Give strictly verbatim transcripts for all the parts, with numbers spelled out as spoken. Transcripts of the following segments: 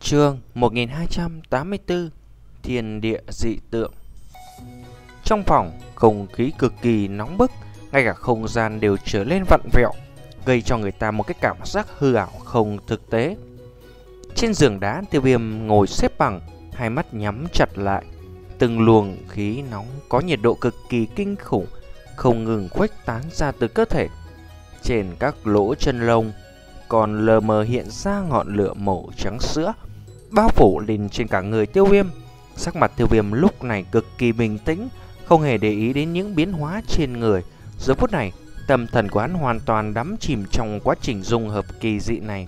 Chương một nghìn hai trăm tám mươi tư. Thiên địa dị tượng. Trong phòng, không khí cực kỳ nóng bức, ngay cả không gian đều trở lên vặn vẹo, gây cho người ta một cái cảm giác hư ảo không thực tế. Trên giường đá, Tiêu Viêm ngồi xếp bằng, hai mắt nhắm chặt lại. Từng luồng khí nóng có nhiệt độ cực kỳ kinh khủng không ngừng khuếch tán ra từ cơ thể. Trên các lỗ chân lông còn lờ mờ hiện ra ngọn lửa màu trắng sữa bao phủ lên trên cả người Tiêu Viêm. Sắc mặt Tiêu Viêm lúc này cực kỳ bình tĩnh, không hề để ý đến những biến hóa trên người. Giờ phút này, tâm thần của hắn hoàn toàn đắm chìm trong quá trình dung hợp kỳ dị này.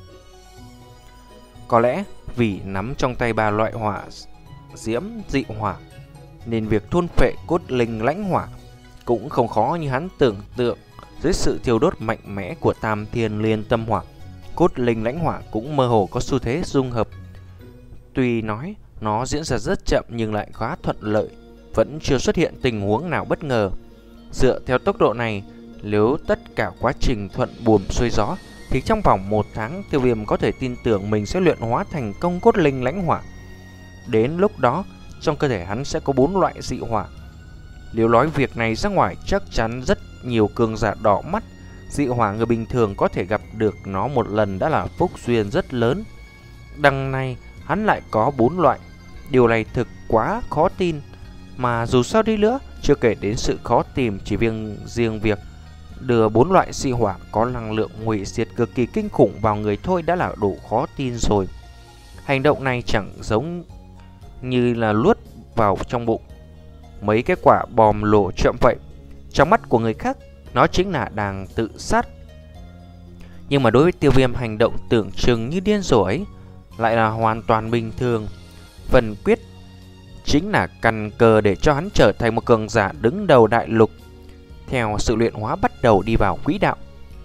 Có lẽ vì nắm trong tay ba loại hỏa diễm dị hỏa, nên việc thôn phệ cốt linh lãnh hỏa cũng không khó như hắn tưởng tượng. Dưới sự thiêu đốt mạnh mẽ của Tam Thiên Liên Tâm Hỏa, cốt linh lãnh hỏa cũng mơ hồ có xu thế dung hợp. Tuy nói nó diễn ra rất chậm nhưng lại khá thuận lợi, vẫn chưa xuất hiện tình huống nào bất ngờ. Dựa theo tốc độ này, nếu tất cả quá trình thuận buồm xuôi gió, thì trong vòng một tháng Tiêu Viêm có thể tin tưởng mình sẽ luyện hóa thành công cốt linh lãnh hỏa. Đến lúc đó, trong cơ thể hắn sẽ có bốn loại dị hỏa. Nếu nói việc này ra ngoài, chắc chắn rất nhiều cường giả đỏ mắt. Dị hỏa người bình thường có thể gặp được nó một lần đã là phúc duyên rất lớn. Đằng này hắn lại có bốn loại. Điều này thực quá khó tin. Mà dù sao đi nữa, chưa kể đến sự khó tìm, chỉ riêng riêng việc đưa bốn loại dị hỏa có năng lượng hủy diệt cực kỳ kinh khủng vào người thôi đã là đủ khó tin rồi. Hành động này chẳng giống như là luốt vào trong bụng mấy cái quả bom lộ chậm vậy. Trong mắt của người khác, nó chính là đang tự sát. Nhưng mà đối với Tiêu Viêm, hành động tưởng chừng như điên rồ ấy lại là hoàn toàn bình thường. Phần quyết chính là căn cơ để cho hắn trở thành một cường giả đứng đầu đại lục. Theo sự luyện hóa bắt đầu đi vào quỹ đạo,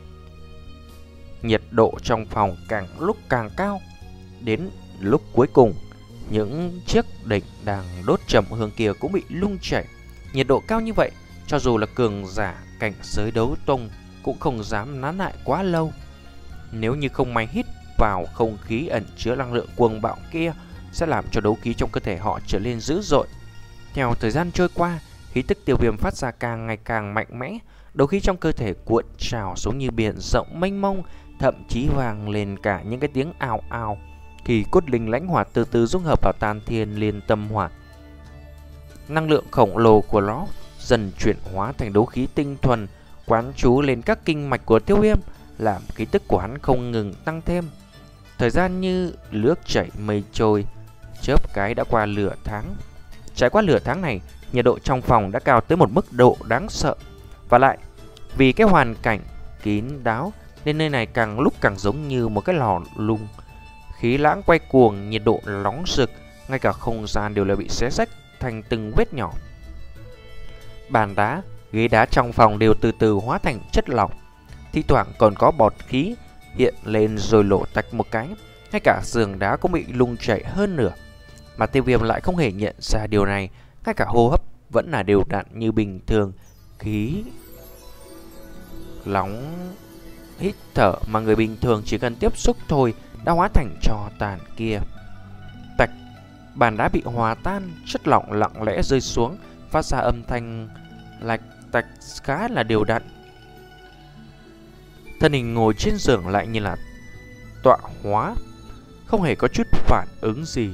nhiệt độ trong phòng càng lúc càng cao. Đến lúc cuối cùng, những chiếc đỉnh đang đốt trầm hương kia cũng bị lung chảy. Nhiệt độ cao như vậy, cho dù là cường giả cảnh giới đấu tông cũng không dám nán lại quá lâu. Nếu như không may hít vào không khí ẩn chứa năng lượng cuồng bạo kia, sẽ làm cho đấu khí trong cơ thể họ trở nên dữ dội. Theo thời gian trôi qua, khí tức Tiêu Viêm phát ra càng ngày càng mạnh mẽ. Đấu khí trong cơ thể cuộn trào giống như biển rộng mênh mông, thậm chí vang lên cả những cái tiếng ào ào khi cốt linh lãnh hỏa từ từ dung hợp vào Tam Thiên Liên Tâm Hỏa. Năng lượng khổng lồ của nó dần chuyển hóa thành đấu khí tinh thuần, quán trú lên các kinh mạch của Tiêu Viêm, làm khí tức của hắn không ngừng tăng thêm. Thời gian như nước chảy mây trôi, chớp cái đã qua nửa tháng. Trải qua nửa tháng này, nhiệt độ trong phòng đã cao tới một mức độ đáng sợ. Và lại, vì cái hoàn cảnh kín đáo nên nơi này càng lúc càng giống như một cái lò lung. Khí lãng quay cuồng, nhiệt độ nóng rực, ngay cả không gian đều là bị xé rách thành từng vết nhỏ. Bàn đá, ghế đá trong phòng đều từ từ hóa thành chất lỏng. Thi thoảng còn có bọt khí hiện lên rồi lộ tạch một cái. Ngay cả giường đá cũng bị lung chảy hơn nửa. Mà Tiêu Viêm lại không hề nhận ra điều này. Ngay cả hô hấp vẫn là đều đặn như bình thường. Khí nóng hít thở mà người bình thường chỉ cần tiếp xúc thôi đã hóa thành tro tàn kia. Tạch, bàn đá bị hòa tan, chất lỏng lặng lẽ rơi xuống, phát ra âm thanh lạch tạch khá là đều đặn. Thân hình ngồi trên giường lại như là tọa hóa, không hề có chút phản ứng gì.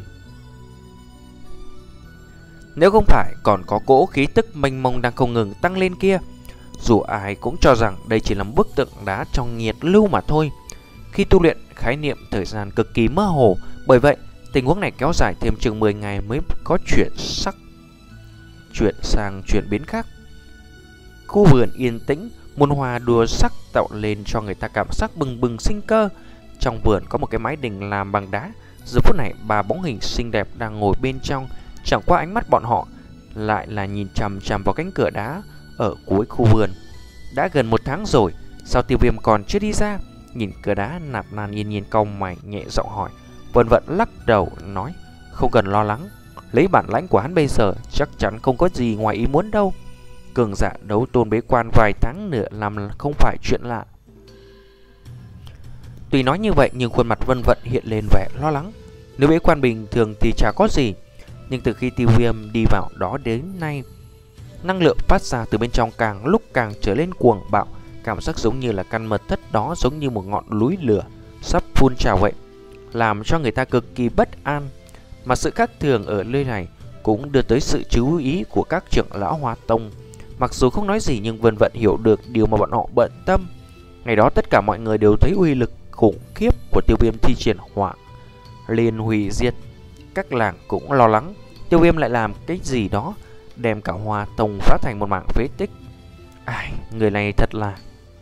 Nếu không phải còn có cỗ khí tức mênh mông đang không ngừng tăng lên kia, dù ai cũng cho rằng đây chỉ là một bức tượng đá trong nhiệt lưu mà thôi. Khi tu luyện, khái niệm thời gian cực kỳ mơ hồ, bởi vậy tình huống này kéo dài thêm chừng mười ngày mới có chuyển sắc chuyển sang chuyển biến khác. Khu vườn yên tĩnh, muôn hoa đua sắc tạo lên cho người ta cảm giác bừng bừng sinh cơ. Trong vườn có một cái mái đình làm bằng đá. Giờ phút này ba bóng hình xinh đẹp đang ngồi bên trong, chẳng qua ánh mắt bọn họ lại là nhìn chằm chằm vào cánh cửa đá ở cuối khu vườn. Đã gần một tháng rồi, sao Tiêu Viêm còn chưa đi ra? Nhìn cửa đá, Nạp Lan yên nhiên cau mày nhẹ giọng hỏi. Vân Vận lắc đầu nói, không cần lo lắng, lấy bản lãnh của hắn bây giờ chắc chắn không có gì ngoài ý muốn đâu. Cường giả đấu tôn bế quan vài tháng nữa làm không phải chuyện lạ. Tuy nói như vậy nhưng khuôn mặt Vân Vận hiện lên vẻ lo lắng. Nếu bế quan bình thường thì chả có gì, nhưng từ khi Tiêu Viêm đi vào đó đến nay, năng lượng phát ra từ bên trong càng lúc càng trở lên cuồng bạo, cảm giác giống như là căn mật thất đó giống như một ngọn núi lửa sắp phun trào vậy, làm cho người ta cực kỳ bất an. Mà sự khác thường ở nơi này cũng đưa tới sự chú ý của các trưởng lão Hoa Tông. Mặc dù không nói gì nhưng Vân Vận hiểu được điều mà bọn họ bận tâm. Ngày đó tất cả mọi người đều thấy uy lực khủng khiếp của Tiêu Viêm thi triển hỏa liền hủy diệt. Các làng cũng lo lắng Tiêu Viêm lại làm cái gì đó đem cả Hoa Tông phá thành một mảng phế tích. Ai, người này thật là...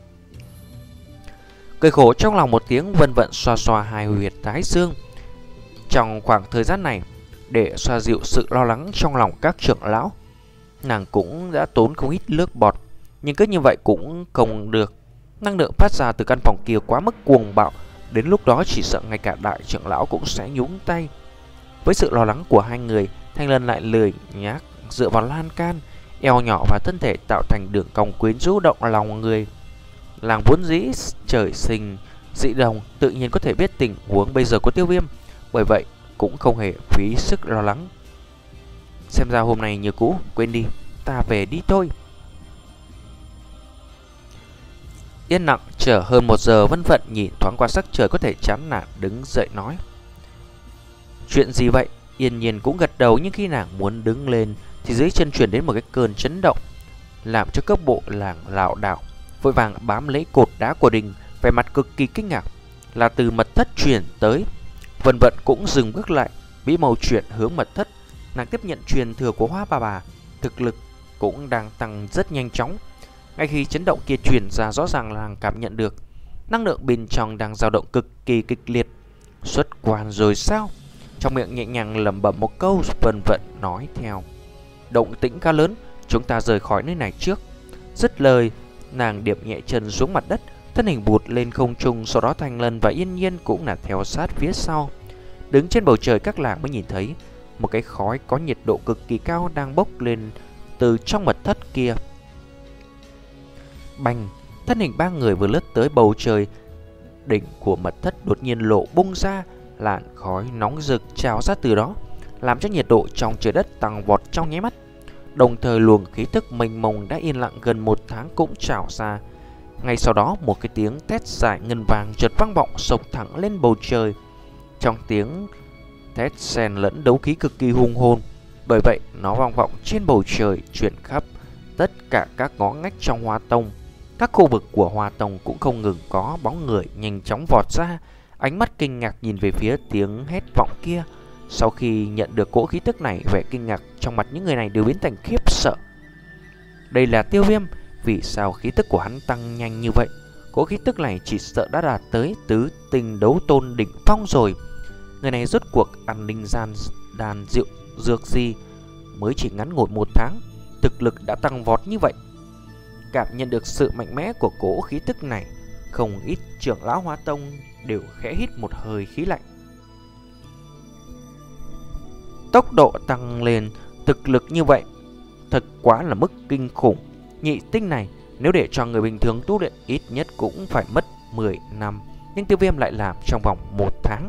Cười khổ trong lòng một tiếng, Vân Vận xoa xoa hai huyệt thái dương. Trong khoảng thời gian này, để xoa dịu sự lo lắng trong lòng các trưởng lão, nàng cũng đã tốn không ít nước bọt. Nhưng cứ như vậy cũng không được. Năng lượng phát ra từ căn phòng kia quá mức cuồng bạo, đến lúc đó chỉ sợ ngay cả đại trưởng lão cũng sẽ nhúng tay. Với sự lo lắng của hai người, Thanh Lân lại lười nhác dựa vào lan can, eo nhỏ và thân thể tạo thành đường cong quyến rũ động lòng người. Làng vốn dĩ trời sinh dị đồng, tự nhiên có thể biết tình huống bây giờ của Tiêu Viêm, bởi vậy cũng không hề phí sức lo lắng. Xem ra hôm nay như cũ, quên đi, ta về đi thôi. Yên lặng chờ hơn một giờ, Vân Vận nhìn thoáng qua sắc trời có thể chán nản, đứng dậy nói: chuyện gì vậy? Yên Nhiên cũng gật đầu, nhưng khi nàng muốn đứng lên thì dưới chân truyền đến một cái cơn chấn động, làm cho cấp bộ làng lảo đảo, vội vàng bám lấy cột đá của đình, vẻ mặt cực kỳ kinh ngạc. Là từ mật thất truyền tới. Vân Vận cũng dừng bước lại, bí màu chuyển hướng mật thất. Nàng tiếp nhận truyền thừa của Hoa Bà Bà, thực lực cũng đang tăng rất nhanh chóng. Ngay khi chấn động kia truyền ra, rõ ràng là cảm nhận được năng lượng bên trong đang dao động cực kỳ kịch liệt. Xuất quan rồi sao? Trong miệng nhẹ nhàng lẩm bẩm một câu, Vân Vận nói theo: động tĩnh khá lớn, chúng ta rời khỏi nơi này trước. Dứt lời, nàng điệp nhẹ chân xuống mặt đất, thân hình bụt lên không trung. Sau đó Thanh Lân và Yên Nhiên cũng là theo sát phía sau. Đứng trên bầu trời, các làng mới nhìn thấy một cái khói có nhiệt độ cực kỳ cao đang bốc lên từ trong mật thất kia. Bành, thân hình ba người vừa lướt tới bầu trời, đỉnh của mật thất đột nhiên lộ bung ra, làn khói nóng rực trào ra từ đó, làm cho nhiệt độ trong trời đất tăng vọt trong nháy mắt. Đồng thời luồng khí tức mênh mông đã yên lặng gần một tháng cũng trào ra. Ngay sau đó, một cái tiếng thét dài ngân vàng chợt vang vọng sộc thẳng lên bầu trời. Trong tiếng thét xen lẫn đấu khí cực kỳ hùng hồn, bởi vậy nó vang vọng trên bầu trời, truyền khắp tất cả các ngõ ngách trong Hoa Tông. Các khu vực của Hoa Tông cũng không ngừng có bóng người nhanh chóng vọt ra, ánh mắt kinh ngạc nhìn về phía tiếng hét vọng kia. Sau khi nhận được cỗ khí tức này, vẻ kinh ngạc trong mặt những người này đều biến thành khiếp sợ. Đây là Tiêu Viêm, vì sao khí tức của hắn tăng nhanh như vậy? Cỗ khí tức này chỉ sợ đã đạt tới tứ tinh đấu tôn đỉnh phong rồi. Người này rốt cuộc ăn linh gian đàn rượu dược gì, mới chỉ ngắn ngủi một tháng, thực lực đã tăng vọt như vậy. Cảm nhận được sự mạnh mẽ của cỗ khí tức này, không ít trưởng lão Hoa Tông đều khẽ hít một hơi khí lạnh. Tốc độ tăng lên, thực lực như vậy thật quá là mức kinh khủng. Nhị tinh này nếu để cho người bình thường tu luyện ít nhất cũng phải mất mười năm, nhưng Tiêu Viêm lại làm trong vòng một tháng.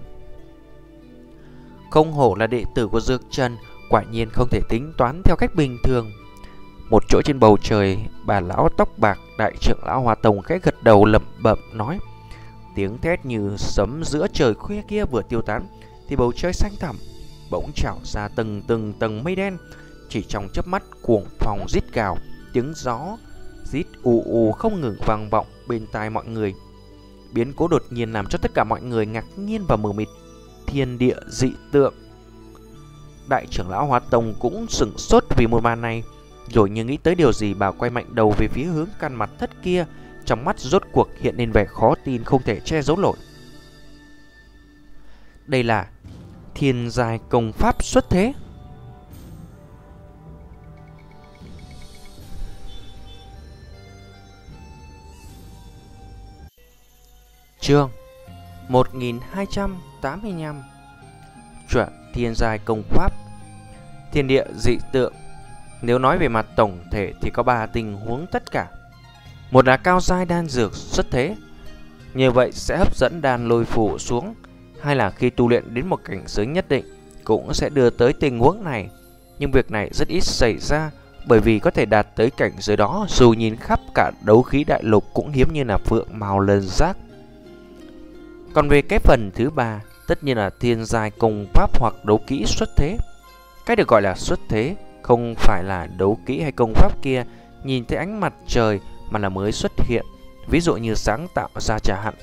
Không hổ là đệ tử của Dược Trần, quả nhiên không thể tính toán theo cách bình thường. Một chỗ trên bầu trời, bà lão tóc bạc đại trưởng lão Hoa Tông khẽ gật đầu lẩm bẩm nói: tiếng thét như sấm giữa trời khuya kia vừa tiêu tán thì bầu trời xanh thẳm bỗng trào ra từng từng tầng mây đen. Chỉ trong chớp mắt, cuồng phong rít gào, tiếng gió rít ù ù không ngừng vang vọng bên tai mọi người. Biến cố đột nhiên làm cho tất cả mọi người ngạc nhiên và mờ mịt. Thiên địa dị tượng. Đại trưởng lão Hoa Tông cũng sửng sốt vì một màn này, rồi như nghĩ tới điều gì, bà quay mạnh đầu về phía hướng căn mặt thất kia, trong mắt rốt cuộc hiện lên vẻ khó tin không thể che giấu nổi. Đây là thiên giai công pháp xuất thế. Chương một nghìn hai trăm tám mươi lăm. Chuẩn thiên giai công pháp. Thiên địa dị tượng. Nếu nói về mặt tổng thể thì có ba tình huống tất cả. Một là cao giai đan dược xuất thế, như vậy sẽ hấp dẫn đan lôi phủ xuống. hay là khi tu luyện đến một cảnh giới nhất định cũng sẽ đưa tới tình huống này. Nhưng việc này rất ít xảy ra, bởi vì có thể đạt tới cảnh giới đó dù nhìn khắp cả đấu khí đại lục cũng hiếm như là phượng màu lần giác. Còn về cái phần thứ ba, tất nhiên là thiên giai công pháp hoặc đấu kỹ xuất thế. Cái được gọi là xuất thế không phải là đấu kỹ hay công pháp kia nhìn thấy ánh mặt trời mà là mới xuất hiện, ví dụ như sáng tạo ra chẳng hạn.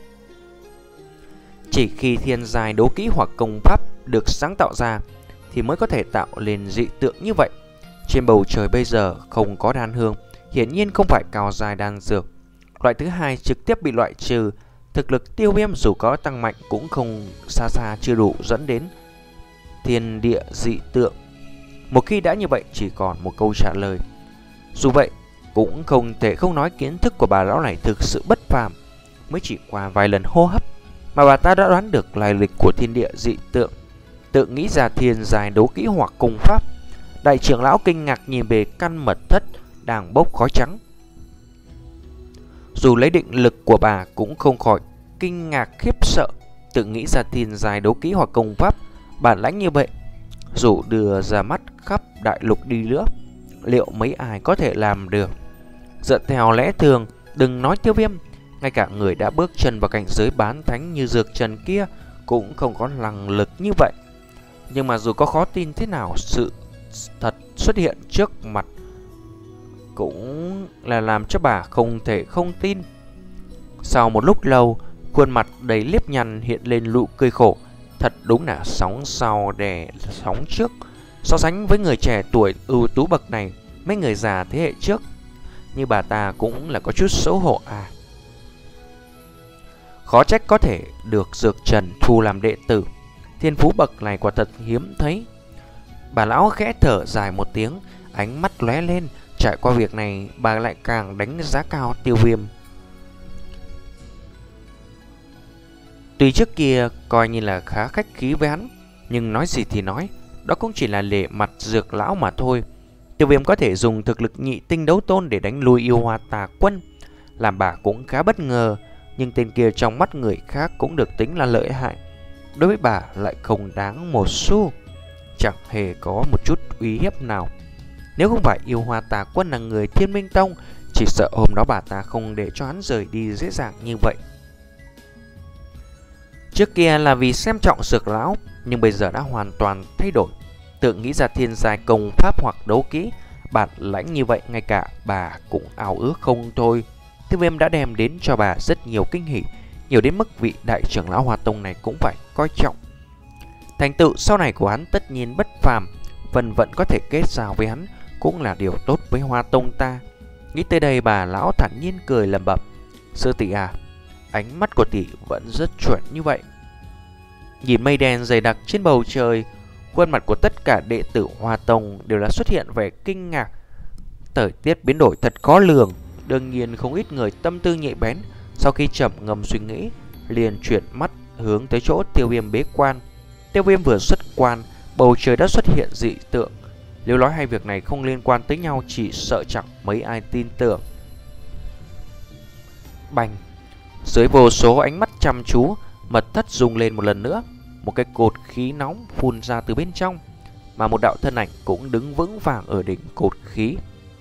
Chỉ khi thiên giai đấu kỹ hoặc công pháp được sáng tạo ra thì mới có thể tạo lên dị tượng như vậy. Trên bầu trời bây giờ không có đan hương, hiển nhiên không phải cao giai đan dược. Loại thứ hai trực tiếp bị loại trừ, thực lực Tiêu Viêm dù có tăng mạnh cũng không xa xa chưa đủ dẫn đến thiên địa dị tượng. Một khi đã như vậy chỉ còn một câu trả lời. Dù vậy cũng không thể không nói kiến thức của bà lão này thực sự bất phàm. Mới chỉ qua vài lần hô hấp mà bà ta đã đoán được lai lịch của thiên địa dị tượng, tự nghĩ ra thiên giai đấu kỹ hoặc công pháp. Đại trưởng lão kinh ngạc nhìn về căn mật thất đang bốc khói trắng. Dù lấy định lực của bà cũng không khỏi kinh ngạc khiếp sợ, tự nghĩ ra thiên giai đấu kỹ hoặc công pháp bản lãnh như vậy, dù đưa ra mắt khắp đại lục đi nữa, liệu mấy ai có thể làm được? Dựa theo lẽ thường, đừng nói Tiêu Viêm, ngay cả người đã bước chân vào cảnh giới bán thánh như Dược Trần kia cũng không có năng lực như vậy. Nhưng mà dù có khó tin thế nào, sự thật xuất hiện trước mặt cũng là làm cho bà không thể không tin. Sau một lúc lâu, khuôn mặt đầy liếp nhăn hiện lên nụ cười khổ. Thật đúng là sóng sau đè sóng trước. So sánh với người trẻ tuổi ưu tú bậc này, mấy người già thế hệ trước như bà ta cũng là có chút xấu hổ à. Khó trách có thể được Dược Trần thu làm đệ tử, thiên phú bậc này quả thật hiếm thấy. Bà lão khẽ thở dài một tiếng, ánh mắt lóe lên. Trải qua việc này, bà lại càng đánh giá cao Tiêu Viêm. Tuy trước kia coi như là khá khách khí với hắn, nhưng nói gì thì nói, đó cũng chỉ là lề mặt Dược lão mà thôi. Tiêu Viêm có thể dùng thực lực nhị tinh đấu tôn để đánh lui yêu hoa tà quân, làm bà cũng khá bất ngờ. Nhưng tên kia trong mắt người khác cũng được tính là lợi hại, đối với bà lại không đáng một xu, chẳng hề có một chút uy hiếp nào. Nếu không phải yêu hoa tà quân là người Thiên Minh Tông, chỉ sợ hôm đó bà ta không để cho hắn rời đi dễ dàng như vậy. Trước kia là vì xem trọng Dược lão, nhưng bây giờ đã hoàn toàn thay đổi. Tự nghĩ ra thiên giai công pháp hoặc đấu kỹ bản lãnh như vậy, ngay cả bà cũng ao ước không thôi. Tiêu Viêm đã đem đến cho bà rất nhiều kinh hỉ, nhiều đến mức vị đại trưởng lão Hoa Tông này cũng phải coi trọng. Thành tựu sau này của hắn tất nhiên bất phàm, phần vận có thể kết giao với hắn cũng là điều tốt với Hoa Tông ta. Nghĩ tới đây, bà lão thản nhiên cười lẩm bẩm: "Sư tỷ à, ánh mắt của tỷ vẫn rất chuẩn như vậy." Nhìn mây đen dày đặc trên bầu trời, khuôn mặt của tất cả đệ tử Hoa Tông đều là xuất hiện vẻ kinh ngạc. Thời tiết biến đổi thật khó lường, đương nhiên không ít người tâm tư nhạy bén, sau khi trầm ngâm suy nghĩ, liền chuyển mắt hướng tới chỗ Tiêu Viêm bế quan. Tiêu Viêm vừa xuất quan, bầu trời đã xuất hiện dị tượng. Nếu nói hai việc này không liên quan tới nhau, chỉ sợ chẳng mấy ai tin tưởng. Bành! Dưới vô số ánh mắt chăm chú, mật thất rung lên một lần nữa. Một cái cột khí nóng phun ra từ bên trong, mà một đạo thân ảnh cũng đứng vững vàng ở đỉnh cột khí.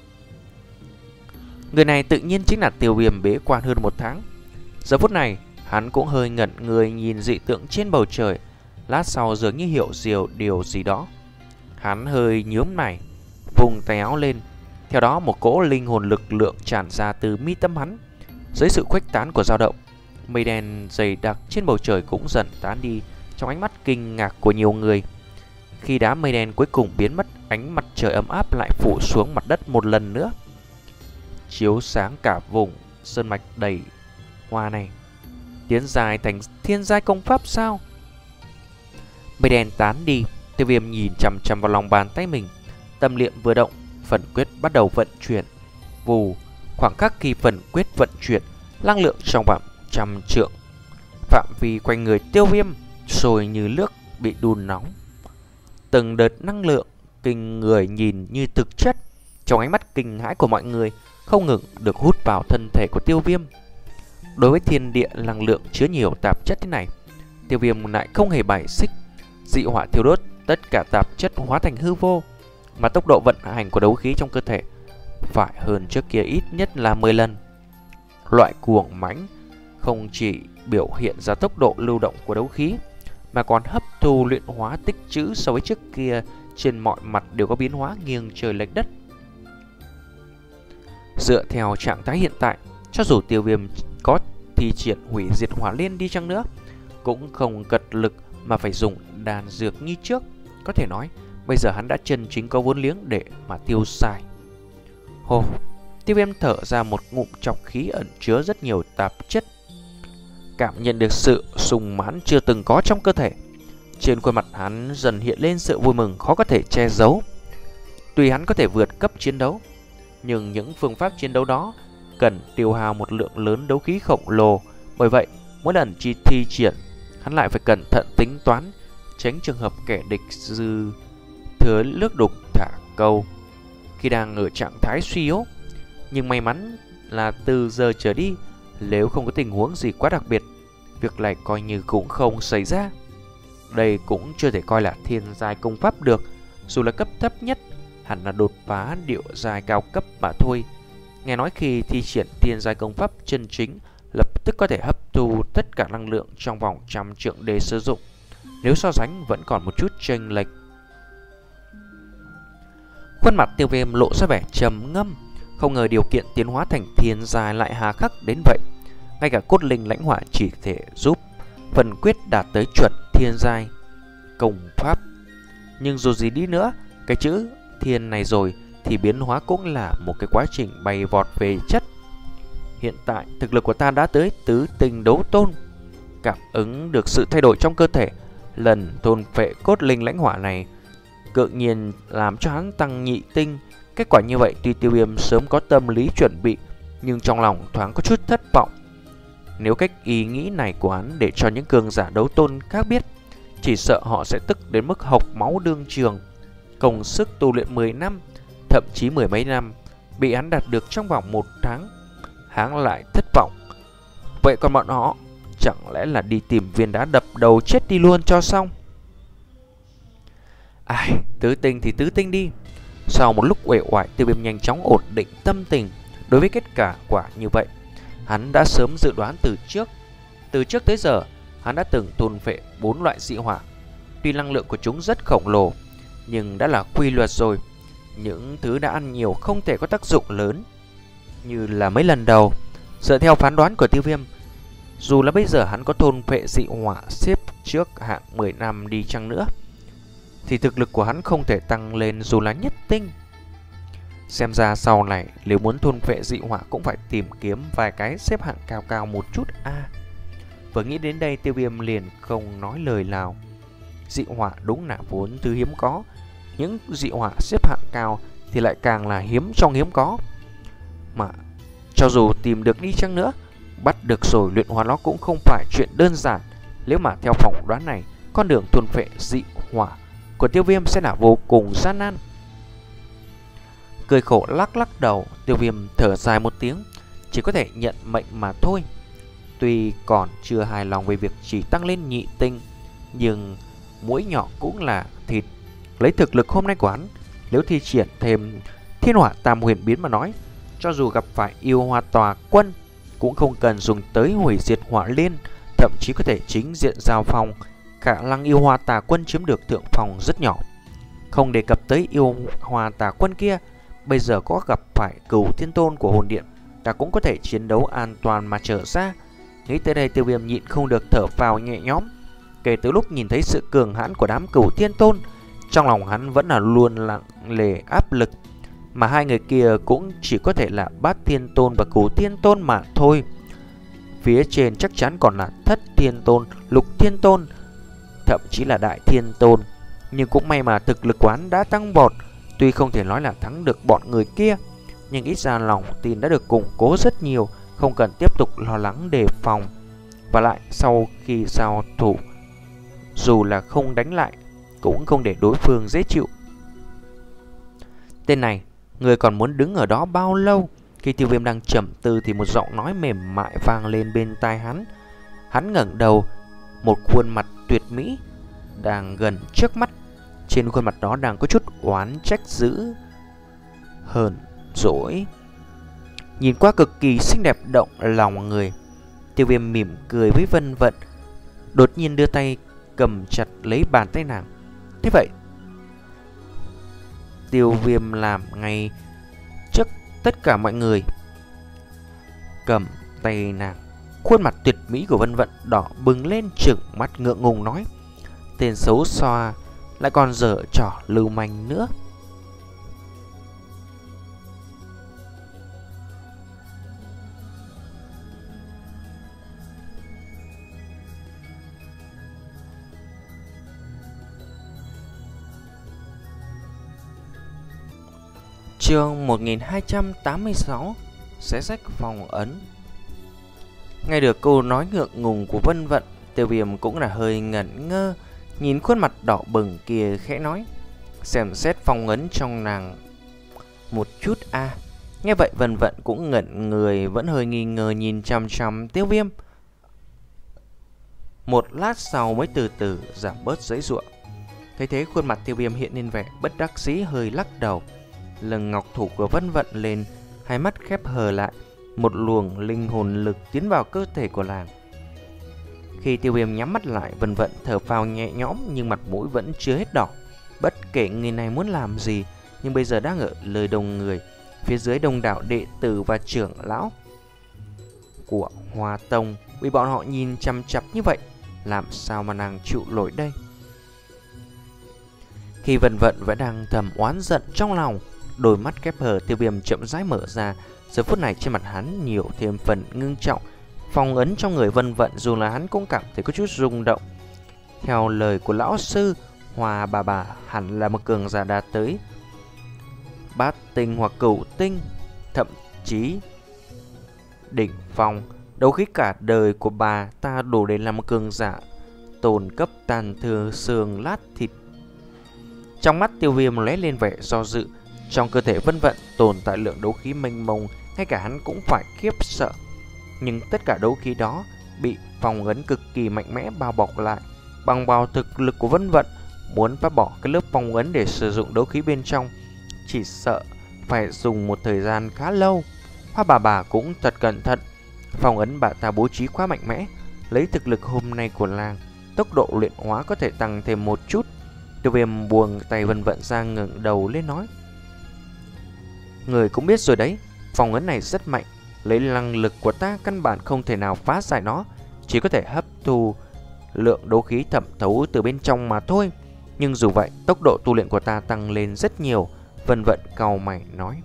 Người này tự nhiên chính là Tiêu Viêm bế quan hơn một tháng. Giờ phút này, hắn cũng hơi ngẩn người nhìn dị tượng trên bầu trời. Lát sau dường như hiểu diều điều gì đó. Hắn hơi nhướng mày, vùng tay áo lên. Theo đó một cỗ linh hồn lực lượng tràn ra từ mi tâm hắn. Dưới sự khuếch tán của dao động, mây đen dày đặc trên bầu trời cũng dần tán đi trong ánh mắt kinh ngạc của nhiều người. Khi đám mây đen cuối cùng biến mất, ánh mặt trời ấm áp lại phủ xuống mặt đất một lần nữa, chiếu sáng cả vùng sơn mạch đầy hoa này. Tiến dài thành thiên giai công pháp sao? Mây đen tán đi, Tiêu Viêm nhìn chằm chằm vào lòng bàn tay mình, tâm niệm vừa động, phần quyết bắt đầu vận chuyển. Vù, khoảng khắc khi phần quyết vận chuyển, năng lượng trong vòng trăm trượng phạm vi quanh người Tiêu Viêm sôi như nước bị đun nóng. Từng đợt năng lượng kinh người nhìn như thực chất, trong ánh mắt kinh hãi của mọi người không ngừng được hút vào thân thể của Tiêu Viêm. Đối với thiên địa năng lượng chứa nhiều tạp chất thế này, Tiêu Viêm lại không hề bài xích. Dị hỏa thiêu đốt tất cả tạp chất hóa thành hư vô, mà tốc độ vận hành của đấu khí trong cơ thể phải hơn trước kia ít nhất là mười lần. Loại cuồng mãnh không chỉ biểu hiện ra tốc độ lưu động của đấu khí, mà còn hấp thu luyện hóa tích trữ so với trước kia trên mọi mặt đều có biến hóa nghiêng trời lệch đất. Dựa theo trạng thái hiện tại, cho dù Tiêu Viêm có thi triển hủy diệt hỏa liên đi chăng nữa, cũng không cật lực mà phải dùng đan dược như trước. Có thể nói, bây giờ hắn đã chân chính có vốn liếng để mà tiêu xài. Hồ, Tiêu Viêm thở ra một ngụm trọc khí ẩn chứa rất nhiều tạp chất, cảm nhận được sự sung mãn chưa từng có trong cơ thể. Trên khuôn mặt hắn dần hiện lên sự vui mừng khó có thể che giấu. Tuy hắn có thể vượt cấp chiến đấu, nhưng những phương pháp chiến đấu đó cần tiêu hao một lượng lớn đấu khí khổng lồ. Bởi vậy, mỗi lần chi thi triển, hắn lại phải cẩn thận tính toán, tránh trường hợp kẻ địch dư thừa nước đục thả câu khi đang ở trạng thái suy yếu. Nhưng may mắn là từ giờ trở đi, nếu không có tình huống gì quá đặc biệt, việc này coi như cũng không xảy ra. Đây cũng chưa thể coi là thiên giai công pháp được, dù là cấp thấp nhất hẳn là đột phá điệu giai cao cấp mà thôi. Nghe nói khi thi triển thiên giai công pháp chân chính, lập tức có thể hấp thu tất cả năng lượng trong vòng trăm trượng để sử dụng. Nếu so sánh vẫn còn một chút chênh lệch. Khuôn mặt Tiêu Viêm lộ ra vẻ trầm ngâm. Không ngờ điều kiện tiến hóa thành thiên giai lại hà khắc đến vậy. Ngay cả cốt linh lãnh hỏa chỉ thể giúp phần quyết đạt tới chuẩn thiên giai công pháp. Nhưng dù gì đi nữa, cái chữ thiên này rồi thì biến hóa cũng là một cái quá trình bay vọt về chất. Hiện tại thực lực của ta đã tới tứ tinh đấu tôn. Cảm ứng được sự thay đổi trong cơ thể, lần thôn phệ cốt linh lãnh hỏa này tự nhiên làm cho hắn tăng nhị tinh. Kết quả như vậy tuy Tiêu Viêm sớm có tâm lý chuẩn bị, nhưng trong lòng thoáng có chút thất vọng. Nếu cách ý nghĩ này của hắn để cho những cường giả đấu tôn khác biết, chỉ sợ họ sẽ tức đến mức hộc máu đương trường. Công sức tu luyện mười năm, thậm chí mười mấy năm, bị hắn đạt được trong vòng một tháng, hắn lại thất vọng. Vậy còn bọn họ, chẳng lẽ là đi tìm viên đá đập đầu chết đi luôn cho xong? Ai, tứ tinh thì tứ tinh đi. Sau một lúc uể oải, Tiêu Viêm nhanh chóng ổn định tâm tình. Đối với kết quả quả như vậy, hắn đã sớm dự đoán từ trước. Từ trước tới giờ, hắn đã từng thôn phệ bốn loại dị hỏa. Tuy năng lượng của chúng rất khổng lồ, nhưng đã là quy luật rồi. Những thứ đã ăn nhiều không thể có tác dụng lớn như là mấy lần đầu. Dựa theo phán đoán của Tiêu Viêm, dù là bây giờ hắn có thôn phệ dị hỏa xếp trước hạng mười năm đi chăng nữa, thì thực lực của hắn không thể tăng lên dù là nhất tinh. Xem ra sau này nếu muốn thôn phệ dị hỏa cũng phải tìm kiếm vài cái xếp hạng cao cao một chút a. À, vừa nghĩ đến đây, Tiêu Viêm liền không nói lời nào. Dị hỏa đúng là vốn thứ hiếm có, những dị hỏa xếp hạng cao thì lại càng là hiếm trong hiếm có. Mà cho dù tìm được đi chăng nữa, bắt được rồi luyện hóa nó cũng không phải chuyện đơn giản. Nếu mà theo phỏng đoán này, con đường thôn phệ dị hỏa của Tiêu Viêm sẽ là vô cùng gian nan. Cười khổ lắc lắc đầu, Tiêu Viêm thở dài một tiếng, chỉ có thể nhận mệnh mà thôi. Tuy còn chưa hài lòng về việc chỉ tăng lên nhị tinh, nhưng mũi nhỏ cũng là thịt. Lấy thực lực hôm nay của hắn, nếu thi triển thêm thiên hỏa tam huyền biến mà nói, cho dù gặp phải yêu hoa tòa quân cũng không cần dùng tới hủy diệt hỏa liên, thậm chí có thể chính diện giao phong. Khả năng yêu hoa tà quân chiếm được thượng phòng rất nhỏ. Không đề cập tới yêu hoa tà quân kia, bây giờ có gặp phải cửu thiên tôn của hồn điện, ta cũng có thể chiến đấu an toàn mà trở ra. Nghĩ tới đây, Tiêu Viêm nhịn không được thở phào nhẹ nhõm. Kể từ lúc nhìn thấy sự cường hãn của đám cửu thiên tôn, trong lòng hắn vẫn là luôn lặng lề áp lực. Mà hai người kia cũng chỉ có thể là bát thiên tôn và cửu thiên tôn mà thôi. Phía trên chắc chắn còn là thất thiên tôn, lục thiên tôn, thậm chí là đại thiên tôn. Nhưng cũng may mà thực lực của hắn đã tăng vọt. Tuy không thể nói là thắng được bọn người kia, nhưng ít ra lòng tin đã được củng cố rất nhiều, không cần tiếp tục lo lắng đề phòng. Và lại sau khi giao thủ, dù là không đánh lại, cũng không để đối phương dễ chịu. Tên này, người còn muốn đứng ở đó bao lâu? Khi Tiêu Viêm đang trầm tư thì một giọng nói mềm mại vang lên bên tai hắn. Hắn ngẩng đầu, một khuôn mặt tuyệt mỹ đang gần trước mắt. Trên khuôn mặt đó đang có chút oán trách dữ hờn dỗi, nhìn qua cực kỳ xinh đẹp động lòng người. Tiêu Viêm mỉm cười với Vân Vận, đột nhiên đưa tay cầm chặt lấy bàn tay nàng. Thế vậy Tiêu Viêm làm ngay trước tất cả mọi người, cầm tay nàng. Khuôn mặt tuyệt mỹ của Vân Vận đỏ bừng lên, trừng mắt ngượng ngùng nói: tên xấu xoa lại còn dở trò lưu manh nữa. Chương một nghìn hai trăm tám mươi sáu. Xé rách phong ấn. Nghe được câu nói ngượng ngùng của Vân Vận, Tiêu Viêm cũng là hơi ngẩn ngơ, nhìn khuôn mặt đỏ bừng kia khẽ nói: xem xét phong ấn trong nàng một chút a. À. Nghe vậy Vân Vận cũng ngẩn người, vẫn hơi nghi ngờ nhìn chằm chằm Tiêu Viêm. Một lát sau mới từ từ giảm bớt giãy giụa. Thấy thế khuôn mặt Tiêu Viêm hiện lên vẻ bất đắc dĩ, hơi lắc đầu. Lưng ngọc thủ của Vân Vận lên, hai mắt khép hờ lại, một luồng linh hồn lực tiến vào cơ thể của nàng. Khi Tiêu Viêm nhắm mắt lại, Vân Vận thở phào nhẹ nhõm nhưng mặt mũi vẫn chưa hết đỏ. Bất kể người này muốn làm gì, nhưng bây giờ đang ở lời đông người, phía dưới đông đảo đệ tử và trưởng lão của Hoa Tông bị bọn họ nhìn chăm chăm như vậy, làm sao mà nàng chịu nổi đây? Khi Vân Vận vẫn đang thầm oán giận trong lòng, đôi mắt khép hờ Tiêu Viêm chậm rãi mở ra. Giờ phút này trên mặt hắn nhiều thêm phần ngưng trọng. Phong ấn trong người Vân Vận dù là hắn cũng cảm thấy có chút rung động. Theo lời của lão sư, Hoa bà bà hẳn là một cường giả đạt tới bát tinh hoặc cửu tinh, thậm chí đỉnh phong. Đấu khí cả đời của bà ta đủ để làm một cường giả tồn cấp tàn thừa xương lát thịt. Trong mắt Tiêu Viêm lóe lên vẻ do dự. Trong cơ thể Vân Vận tồn tại lượng đấu khí mênh mông, ngay cả hắn cũng phải khiếp sợ. Nhưng tất cả đấu khí đó bị phong ấn cực kỳ mạnh mẽ bao bọc lại. Bằng vào thực lực của Vân Vận, muốn phá bỏ cái lớp phong ấn để sử dụng đấu khí bên trong, chỉ sợ phải dùng một thời gian khá lâu. Hoa bà bà cũng thật cẩn thận. Phong ấn bà ta bố trí quá mạnh mẽ. Lấy thực lực hôm nay của làng, tốc độ luyện hóa có thể tăng thêm một chút. Tiêu Viêm buông tay Vân Vận ra, ngẩng đầu lên nói: người cũng biết rồi đấy, phong ấn này rất mạnh, lấy năng lực của ta căn bản không thể nào phá giải nó, chỉ có thể hấp thu lượng đấu khí thẩm thấu từ bên trong mà thôi. Nhưng dù vậy, tốc độ tu luyện của ta tăng lên rất nhiều. Vân Vận cau mày nói: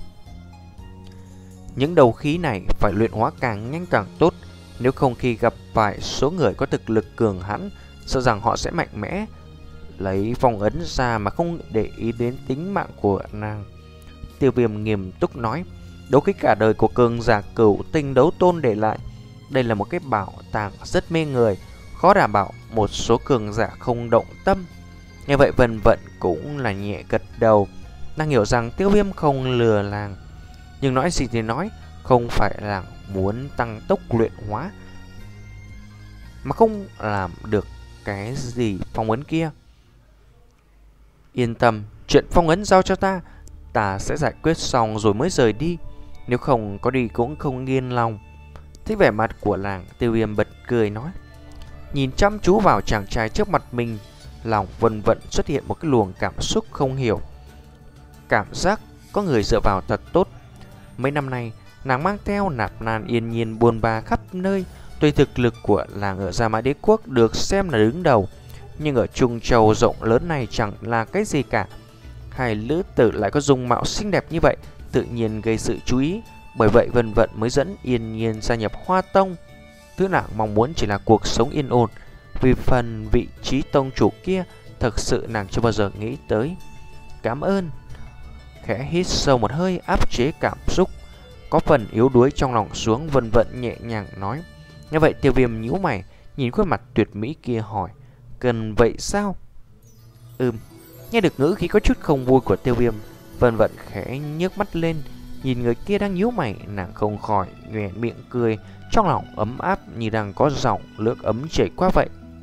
những đấu khí này phải luyện hóa càng nhanh càng tốt, nếu không khi gặp phải số người có thực lực cường hãn, sợ rằng họ sẽ mạnh mẽ lấy phong ấn ra mà không để ý đến tính mạng của nàng. Tiêu Viêm nghiêm túc nói: đấu khí cả đời của cường giả cửu tinh đấu tôn để lại, đây là một cái bảo tàng rất mê người, khó đảm bảo một số cường giả không động tâm. Nghe vậy Vân Vận cũng là nhẹ gật đầu, nàng hiểu rằng Tiêu Viêm không lừa làng. Nhưng nói gì thì nói, không phải là muốn tăng tốc luyện hóa mà không làm được cái gì phong ấn kia. Yên tâm, chuyện phong ấn giao cho ta, ta sẽ giải quyết xong rồi mới rời đi, nếu không có đi cũng không yên lòng. Thấy vẻ mặt của làng, Tiêu Viêm bật cười nói. Nhìn chăm chú vào chàng trai trước mặt mình, lòng Vân Vận xuất hiện một cái luồng cảm xúc không hiểu. Cảm giác có người dựa vào thật tốt. Mấy năm nay, nàng mang theo nạp lan yên nhiên buôn ba khắp nơi. Tuy thực lực của làng ở Gia Mã Đế Quốc được xem là đứng đầu, nhưng ở Trung Châu rộng lớn này chẳng là cái gì cả. Hai lữ tử lại có dung mạo xinh đẹp như vậy, tự nhiên gây sự chú ý. Bởi vậy Vân Vận mới dẫn Yên Nhiên gia nhập Hoa Tông. Thứ nàng mong muốn chỉ là cuộc sống yên ổn. Vì phần vị trí tông chủ kia, thật sự nàng chưa bao giờ nghĩ tới. Cảm ơn. Khẽ hít sâu một hơi, áp chế cảm xúc có phần yếu đuối trong lòng xuống, Vân Vận nhẹ nhàng nói. Như vậy Tiêu Viêm nhíu mày, nhìn khuôn mặt tuyệt mỹ kia hỏi: cần vậy sao? Ừm. Nghe được ngữ khí có chút không vui của Tiêu Viêm, Vân Vận khẽ nhếch mắt lên, nhìn người kia đang nhíu mày, nàng không khỏi nhoẻn miệng cười, trong lòng ấm áp như đang có dòng nước ấm chảy qua vậy.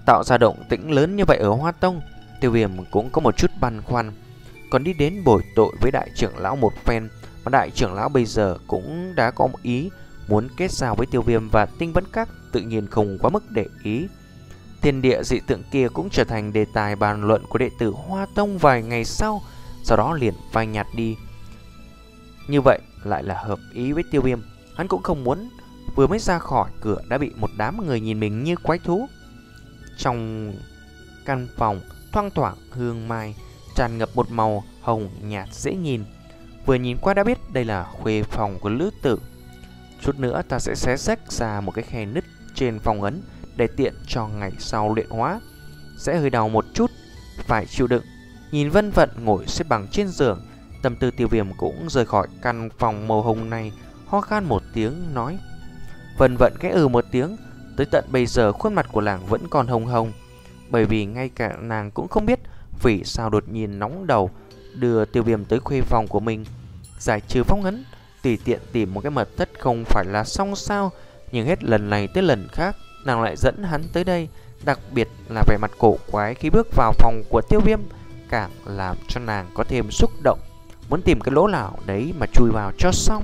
tạo ra động tĩnh lớn như vậy ở Hoa Tông, Tiêu Viêm cũng có một chút băn khoăn. Còn đi đến bồi tội với đại trưởng lão một phen, mà đại trưởng lão bây giờ cũng đã có một ý muốn kết giao với Tiêu Viêm và Tinh Vẫn Các, tự nhiên không quá mức để ý. Thiên địa dị tượng kia cũng trở thành đề tài bàn luận của đệ tử Hoa Tông vài ngày sau, sau đó liền phai nhạt đi. Như vậy lại là hợp ý với Tiêu Viêm. Hắn cũng không muốn vừa mới ra khỏi cửa đã bị một đám người nhìn mình như quái thú. Trong căn phòng thoang thoảng hương mai, tràn ngập một màu hồng nhạt dễ nhìn. Vừa nhìn qua đã biết đây là khuê phòng của Lữ Tử. Chút nữa ta sẽ xé rách ra một cái khe nứt trên phong ấn để tiện cho ngày sau luyện hóa. Sẽ hơi đau một chút, phải chịu đựng. Nhìn Vân Vận ngồi xếp bằng trên giường, tâm tư Tiêu Viêm cũng rời khỏi căn phòng màu hồng này, ho khan một tiếng nói. Vân Vận khẽ ừ một tiếng. Tới tận bây giờ khuôn mặt của nàng vẫn còn hồng hồng, bởi vì ngay cả nàng cũng không biết vì sao đột nhiên nóng đầu đưa Tiêu Viêm tới khuê phòng của mình. Giải trừ phong ấn, tùy tiện tìm một cái mật thất không phải là xong sao. Nhưng hết lần này tới lần khác nàng lại dẫn hắn tới đây. Đặc biệt là vẻ mặt cổ quái khi bước vào phòng của Tiêu Viêm càng làm cho nàng có thêm xúc động, muốn tìm cái lỗ nào đấy mà chui vào cho xong.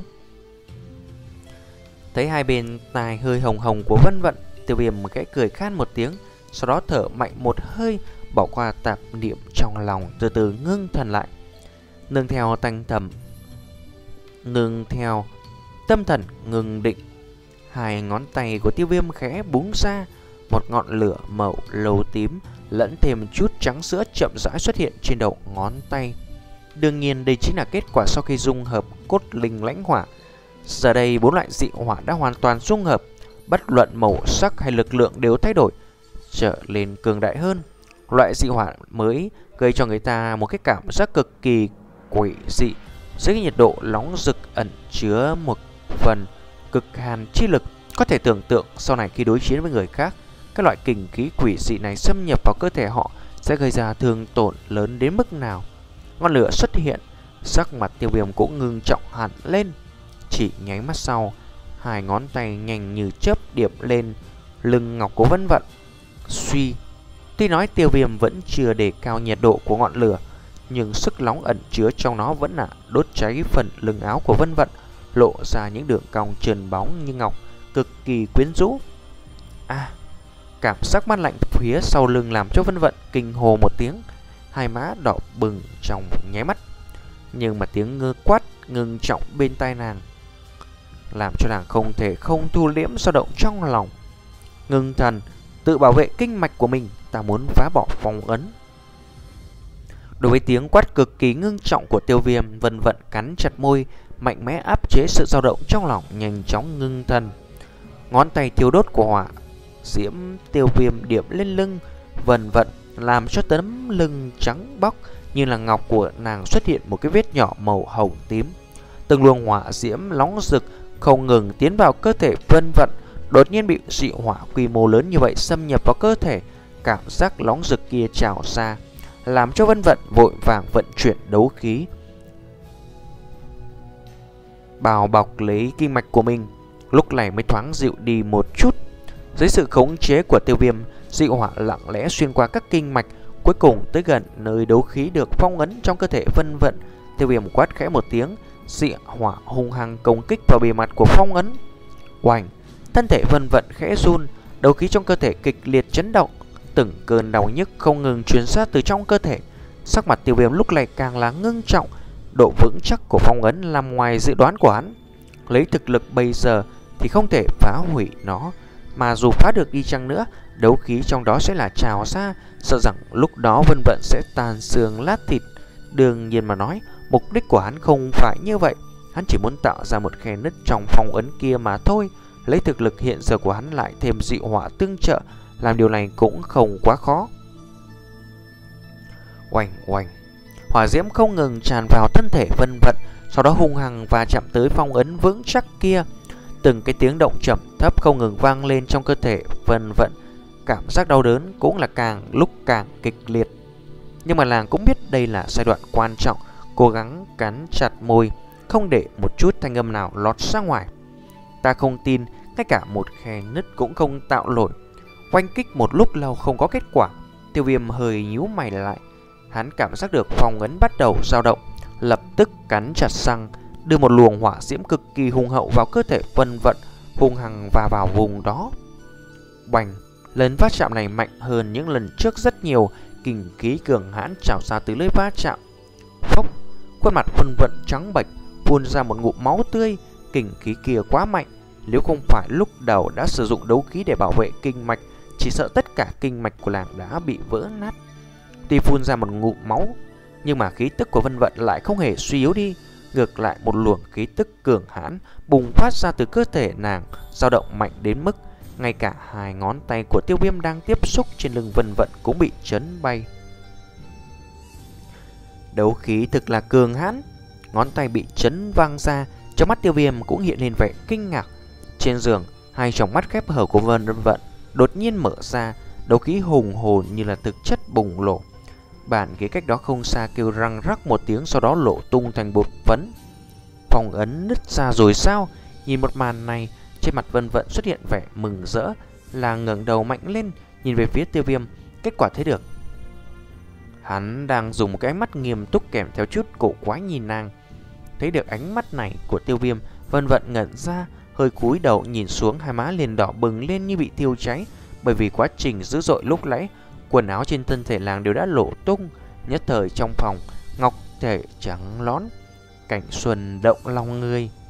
Thấy hai bên tai hơi hồng hồng của Vân Vận, Tiêu Viêm một cái cười khan một tiếng, sau đó thở mạnh một hơi, bỏ qua tạp niệm trong lòng, từ từ ngưng thần lại. Nương theo tanh thầm, ngưng theo tâm thần ngừng định, hai ngón tay của Tiêu Viêm khẽ búng ra, một ngọn lửa màu lầu tím lẫn thêm chút trắng sữa chậm rãi xuất hiện trên đầu ngón tay. Đương nhiên đây chính là kết quả sau khi dung hợp cốt linh lãnh hỏa. Giờ đây bốn loại dị hỏa đã hoàn toàn dung hợp, bất luận màu sắc hay lực lượng đều thay đổi, trở lên cường đại hơn. Loại dị hỏa mới gây cho người ta một cái cảm giác cực kỳ quỷ dị, dưới cái nhiệt độ nóng rực ẩn chứa một phần cực hàn chi lực. Có thể tưởng tượng sau này khi đối chiến với người khác, các loại kình khí quỷ dị này xâm nhập vào cơ thể họ sẽ gây ra thương tổn lớn đến mức nào. Ngọn lửa xuất hiện, sắc mặt Tiêu Viêm cũng ngưng trọng hẳn lên. Chỉ nháy mắt sau, hai ngón tay nhanh như chớp điểm lên lưng ngọc của Vân Vận. Suy, tuy nói Tiêu Viêm vẫn chưa đề cao nhiệt độ của ngọn lửa, nhưng sức nóng ẩn chứa trong nó vẫn là đốt cháy phần lưng áo của Vân Vận, lộ ra những đường cong trơn bóng như ngọc, cực kỳ quyến rũ. À, cảm giác mát lạnh phía sau lưng làm cho Vân Vận kinh hô một tiếng, hai má đỏ bừng trong nháy mắt. Nhưng mà tiếng ngơ quát ngưng trọng bên tai nàng làm cho nàng không thể không thu liễm dao động trong lòng. Ngưng thần, tự bảo vệ kinh mạch của mình, ta muốn phá bỏ phong ấn. Đối với tiếng quát cực kỳ ngưng trọng của Tiêu Viêm, Vân Vận cắn chặt môi, mạnh mẽ áp chế sự dao động trong lòng, nhanh chóng ngưng thần. Ngón tay thiêu đốt của hỏa diễm Tiêu Viêm điểm lên lưng Vân Vận, làm cho tấm lưng trắng bóc như là ngọc của nàng xuất hiện một cái vết nhỏ màu hồng tím. Từng luồng hỏa diễm nóng rực không ngừng tiến vào cơ thể Vân Vận. Đột nhiên bị dị hỏa quy mô lớn như vậy xâm nhập vào cơ thể, cảm giác nóng rực kia trào ra, làm cho Vân Vận vội vàng vận chuyển đấu khí, bào bọc lấy kinh mạch của mình, lúc này mới thoáng dịu đi một chút. Dưới sự khống chế của Tiêu Viêm, dị hỏa lặng lẽ xuyên qua các kinh mạch, cuối cùng tới gần nơi đấu khí được phong ấn trong cơ thể Vân Vận. Tiêu Viêm quát khẽ một tiếng, dị hỏa hung hăng công kích vào bề mặt của phong ấn. Oành, thân thể Vân Vận khẽ run, đấu khí trong cơ thể kịch liệt chấn động, từng cơn đau nhức không ngừng truyền ra từ trong cơ thể. Sắc mặt Tiêu Viêm lúc này càng là ngưng trọng, độ vững chắc của phong ấn làm ngoài dự đoán của hắn. Lấy thực lực bây giờ thì không thể phá hủy nó, mà dù phá được đi chăng nữa, đấu khí trong đó sẽ là trào ra, sợ rằng lúc đó Vân Vận sẽ tàn xương lát thịt. Đương nhiên mà nói, mục đích của hắn không phải như vậy. Hắn chỉ muốn tạo ra một khe nứt trong phong ấn kia mà thôi. Lấy thực lực hiện giờ của hắn lại thêm dị hỏa tương trợ, làm điều này cũng không quá khó. Oành oành, hỏa diễm không ngừng tràn vào thân thể Vân Vận, sau đó hung hăng và chạm tới phong ấn vững chắc kia. Từng cái tiếng động trầm thấp không ngừng vang lên trong cơ thể Vân Vận. Cảm giác đau đớn cũng là càng lúc càng kịch liệt. Nhưng mà nàng cũng biết đây là giai đoạn quan trọng, cố gắng cắn chặt môi, không để một chút thanh âm nào lọt ra ngoài. Ta không tin, ngay cả một khe nứt cũng không tạo nổi. Oanh kích một lúc lâu không có kết quả, Tiêu Viêm hơi nhíu mày lại. Hắn cảm giác được phong ấn bắt đầu dao động, lập tức cắn chặt răng, đưa một luồng hỏa diễm cực kỳ hùng hậu vào cơ thể Vân Vận, hung hăng và vào vùng đó. Bành, lần va chạm này mạnh hơn những lần trước rất nhiều, kình khí cường hãn trào ra từ lưỡi va chạm. Phốc, khuôn mặt Vân Vận trắng bệch, phun ra một ngụm máu tươi. Kình khí kia quá mạnh, nếu không phải lúc đầu đã sử dụng đấu khí để bảo vệ kinh mạch, chỉ sợ tất cả kinh mạch của nàng đã bị vỡ nát. Tuy phun ra một ngụm máu, nhưng mà khí tức của Vân Vận lại không hề suy yếu đi. Ngược lại, một luồng khí tức cường hãn bùng phát ra từ cơ thể nàng, dao động mạnh đến mức ngay cả hai ngón tay của Tiêu Viêm đang tiếp xúc trên lưng Vân Vận cũng bị chấn bay. Đấu khí thực là cường hãn. Ngón tay bị chấn văng ra, trong mắt Tiêu Viêm cũng hiện lên vẻ kinh ngạc. Trên giường, hai tròng mắt khép hở của Vân Vận đột nhiên mở ra, đấu khí hùng hồn như là thực chất bùng nổ. Bàn ghế cách đó không xa kêu răng rắc một tiếng, sau đó lộ tung thành bột phấn. Phong ấn nứt ra rồi sao? Nhìn một màn này, trên mặt Vân Vận xuất hiện vẻ mừng rỡ, là ngẩng đầu mạnh lên, nhìn về phía Tiêu Viêm. Kết quả thấy được, hắn đang dùng một cái ánh mắt nghiêm túc kèm theo chút cổ quái nhìn nàng. Thấy được ánh mắt này của Tiêu Viêm, Vân Vận ngẩn ra, hơi cúi đầu nhìn xuống, hai má liền đỏ bừng lên như bị thiêu cháy. Bởi vì quá trình dữ dội lúc nãy, quần áo trên thân thể nàng đều đã lộ tung. Nhất thời trong phòng, ngọc thể trắng lón, cảnh xuân động lòng người.